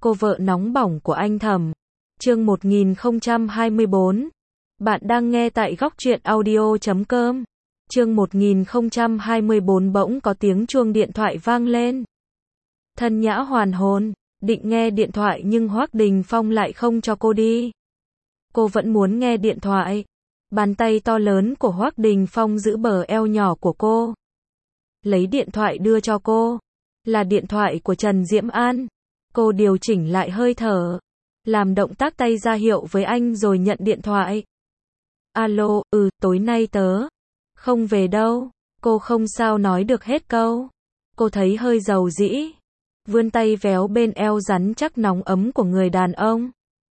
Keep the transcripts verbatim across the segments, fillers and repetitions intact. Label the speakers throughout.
Speaker 1: Cô vợ nóng bỏng của anh Thẩm. Chương một nghìn không trăm hai mươi bốn. Bạn đang nghe tại góc truyện audio chấm com. Chương một nghìn không trăm hai mươi bốn bỗng có tiếng chuông điện thoại vang lên. Thân Nhã hoàn hồn, định nghe điện thoại nhưng Hoắc Đình Phong lại không cho cô đi. Cô vẫn muốn nghe điện thoại. Bàn tay to lớn của Hoắc Đình Phong giữ bờ eo nhỏ của cô. Lấy điện thoại đưa cho cô. Là điện thoại của Trần Diễm An. Cô điều chỉnh lại hơi thở. Làm động tác tay ra hiệu với anh rồi nhận điện thoại. Alo, ừ, tối nay tớ không về đâu. Cô không sao nói được hết câu. Cô thấy hơi dầu dĩ. Vươn tay véo bên eo rắn chắc nóng ấm của người đàn ông.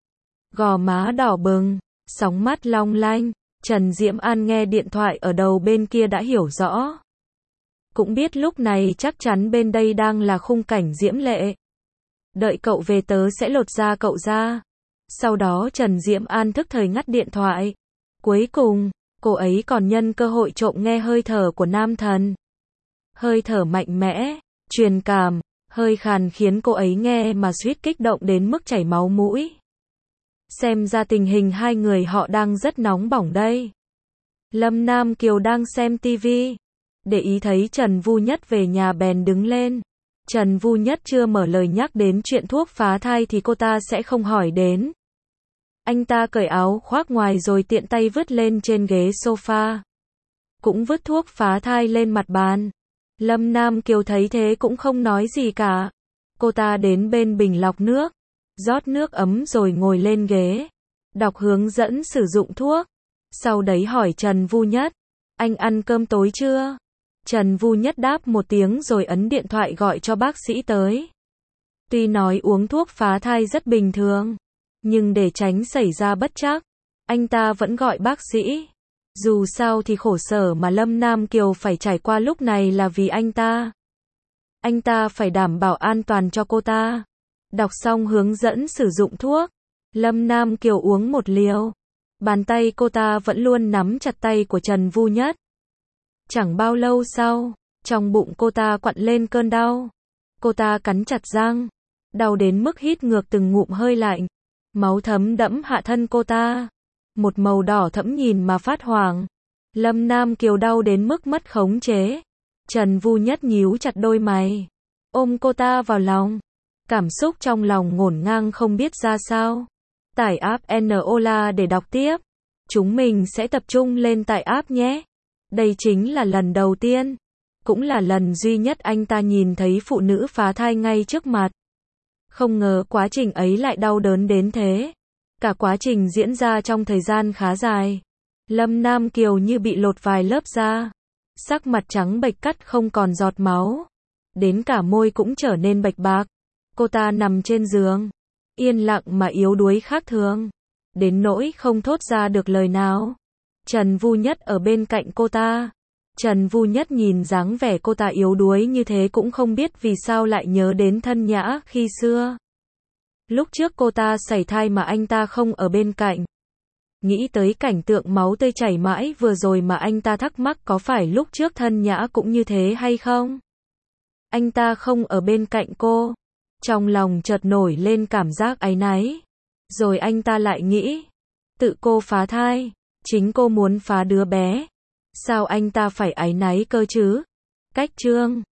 Speaker 1: Gò má đỏ bừng, sóng mắt long lanh. Trần Diễm An nghe điện thoại ở đầu bên kia đã hiểu rõ. Cũng biết lúc này chắc chắn bên đây đang là khung cảnh diễm lệ. Đợi cậu về tớ sẽ lột da cậu ra. Sau đó Trần Diễm An thức thời ngắt điện thoại. Cuối cùng, cô ấy còn nhân cơ hội trộm nghe hơi thở của nam thần. Hơi thở mạnh mẽ, truyền cảm, hơi khàn khiến cô ấy nghe mà suýt kích động đến mức chảy máu mũi. Xem ra tình hình hai người họ đang rất nóng bỏng đây. Lâm Nam Kiều đang xem tivi. Để ý thấy Trần Vu Nhất về nhà bèn đứng lên. Trần Vu Nhất chưa mở lời nhắc đến chuyện thuốc phá thai thì cô ta sẽ không hỏi đến. Anh ta cởi áo khoác ngoài rồi tiện tay vứt lên trên ghế sofa. Cũng vứt thuốc phá thai lên mặt bàn. Lâm Nam Kiều thấy thế cũng không nói gì cả. Cô ta đến bên bình lọc nước. Rót nước ấm rồi ngồi lên ghế. Đọc hướng dẫn sử dụng thuốc. Sau đấy hỏi Trần Vu Nhất. Anh ăn cơm tối chưa? Trần Vu Nhất đáp một tiếng rồi ấn điện thoại gọi cho bác sĩ tới. Tuy nói uống thuốc phá thai rất bình thường, nhưng để tránh xảy ra bất trắc, anh ta vẫn gọi bác sĩ. Dù sao thì khổ sở mà Lâm Nam Kiều phải trải qua lúc này là vì anh ta. Anh ta phải đảm bảo an toàn cho cô ta. Đọc xong hướng dẫn sử dụng thuốc, Lâm Nam Kiều uống một liều. Bàn tay cô ta vẫn luôn nắm chặt tay của Trần Vu Nhất. Chẳng bao lâu sau, trong bụng cô ta quặn lên cơn đau. Cô ta cắn chặt răng, đau đến mức hít ngược từng ngụm hơi lạnh. Máu thấm đẫm hạ thân cô ta. Một màu đỏ thẫm nhìn mà phát hoảng. Lâm Nam Kiều đau đến mức mất khống chế. Trần Vu Nhất nhíu chặt đôi mày, ôm cô ta vào lòng. Cảm xúc trong lòng ngổn ngang không biết ra sao. Tải app Enola để đọc tiếp. Chúng mình sẽ tập trung lên tải app nhé. Đây chính là lần đầu tiên, cũng là lần duy nhất anh ta nhìn thấy phụ nữ phá thai ngay trước mặt. Không ngờ quá trình ấy lại đau đớn đến thế. Cả quá trình diễn ra trong thời gian khá dài. Lâm Nam Kiều như bị lột vài lớp da. Sắc mặt trắng bệch cắt không còn giọt máu. Đến cả môi cũng trở nên bạch bạc. Cô ta nằm trên giường, yên lặng mà yếu đuối khác thường. Đến nỗi không thốt ra được lời nào. Trần Vu Nhất ở bên cạnh cô ta. Trần Vu Nhất nhìn dáng vẻ cô ta yếu đuối như thế cũng không biết vì sao lại nhớ đến Thân Nhã khi xưa. Lúc trước cô ta sảy thai mà anh ta không ở bên cạnh. Nghĩ tới cảnh tượng máu tươi chảy mãi vừa rồi mà anh ta thắc mắc có phải lúc trước Thân Nhã cũng như thế hay không? Anh ta không ở bên cạnh cô. Trong lòng chợt nổi lên cảm giác áy náy. Rồi anh ta lại nghĩ, tự cô phá thai, chính cô muốn phá đứa bé. Sao anh ta phải áy náy cơ chứ? Cách chương